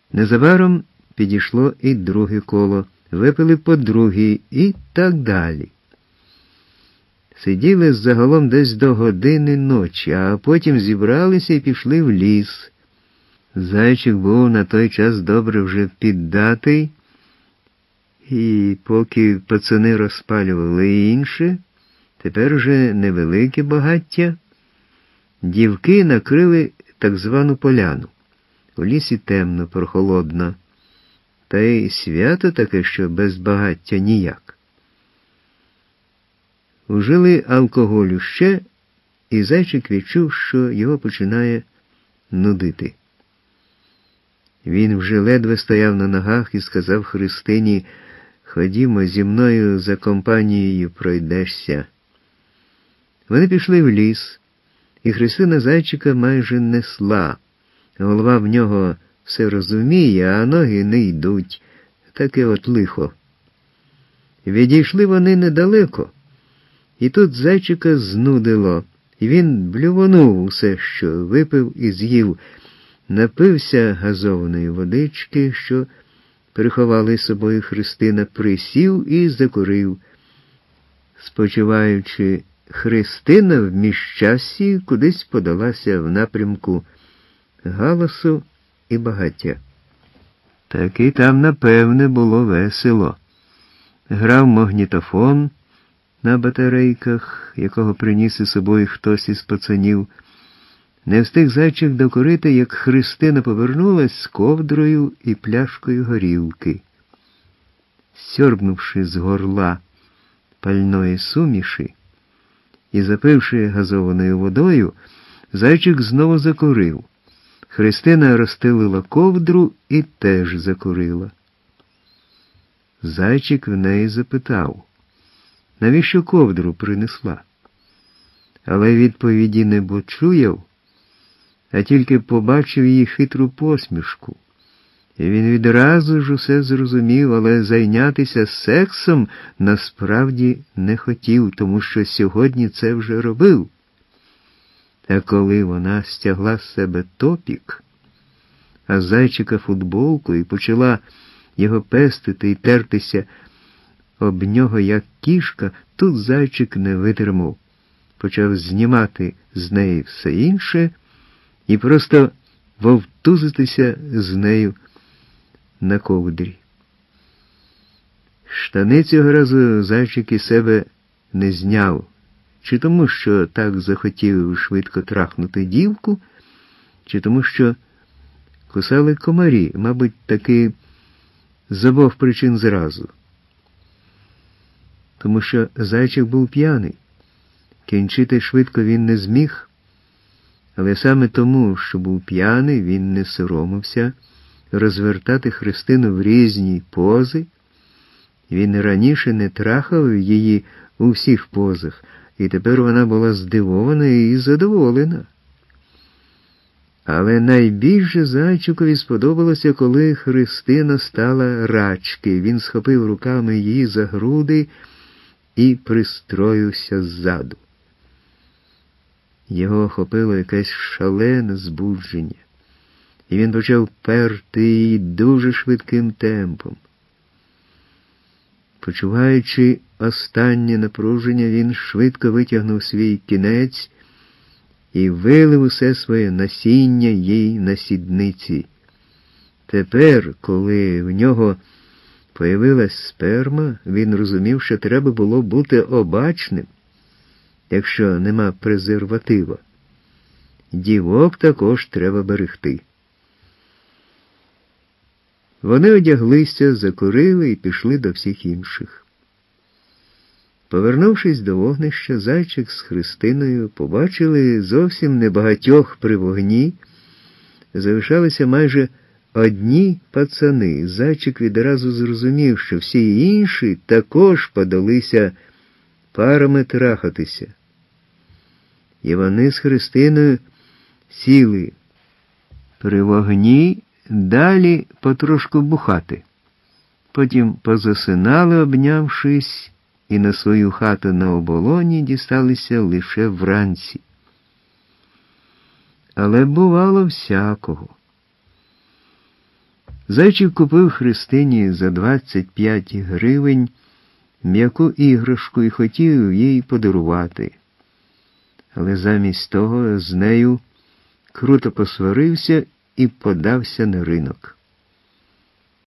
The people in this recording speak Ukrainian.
Незабаром підійшло і друге коло, випили по другій і так далі. Сиділи загалом десь до години ночі, а потім зібралися і пішли в ліс. Зайчик був на той час добре вже піддатий, і поки пацани розпалювали інше, тепер уже невелике багаття, дівки накрили так звану поляну. У лісі темно, прохолодно, та й свято таке, що без багаття ніяк. Ужили алкоголю ще, і зайчик відчув, що його починає нудити. Він вже ледве стояв на ногах і сказав Христині: «Ходімо, зі мною за компанією пройдешся». Вони пішли в ліс, і Христина зайчика майже несла. Голова в нього все розуміє, а ноги не йдуть. Таке от лихо. Відійшли вони недалеко, і тут зайчика знудило, і він блювонув усе, що випив і з'їв, напився газованої водички, що приховали з собою Христина, присів і закурив. Спочиваючи, Христина в міжчасі кудись подалася в напрямку галасу і багаття. Таки там, напевне, було весело. Грав магнітофон на батарейках, якого приніс із собою хтось із пацанів. Не встиг зайчик докурити, як Христина повернулась з ковдрою і пляшкою горілки. Сьорбнувши з горла пальної суміші і запивши газованою водою, зайчик знову закурив. Христина розстелила ковдру і теж закурила. Зайчик в неї запитав, навіщо ковдру принесла? Але відповіді не почуяв, а тільки побачив її хитру посмішку. І він відразу ж усе зрозумів, але зайнятися сексом насправді не хотів, тому що сьогодні це вже робив. А коли вона стягла з себе топік, а зайчика футболку і почала його пестити і тертися об нього, як кішка, тут зайчик не витримав. Почав знімати з неї все інше і просто вовтузитися з нею на ковдрі. Штани цього разу зайчик із себе не зняв, чи тому, що так захотів швидко трахнути дівку, чи тому, що кусали комарі, мабуть, таки з обох причин зразу. Тому що зайчик був п'яний. Кінчити швидко він не зміг, але саме тому, що був п'яний, він не соромився розвертати Христину в різні пози. Він раніше не трахав її у всіх позах, і тепер вона була здивована і задоволена. Але найбільше зайчикові сподобалося, коли Христина стала рачки. Він схопив руками її за груди і пристроївся ззаду. Його охопило якесь шалене збудження, і він почав перти її дуже швидким темпом. Почуваючи останнє напруження, він швидко витягнув свій кінець і вилив усе своє насіння їй на сідниці. Тепер, коли в нього появилась сперма, він розумів, що треба було бути обачним, якщо нема презерватива. Дівок також треба берегти. Вони одяглися, закурили і пішли до всіх інших. Повернувшись до вогнища, зайчик з Христиною побачили зовсім небагатьох при вогні. Залишалися майже одні пацани. Зайчик відразу зрозумів, що всі інші також подалися парами трахатися. І вони з Христиною сіли при вогні, далі потрошку бухати. Потім позасинали, обнявшись, і на свою хату на оболоні дісталися лише вранці. Але бувало всякого. Зайчик купив Христині за 25 гривень м'яку іграшку і хотів їй подарувати. Але замість того з нею круто посварився і подався на ринок.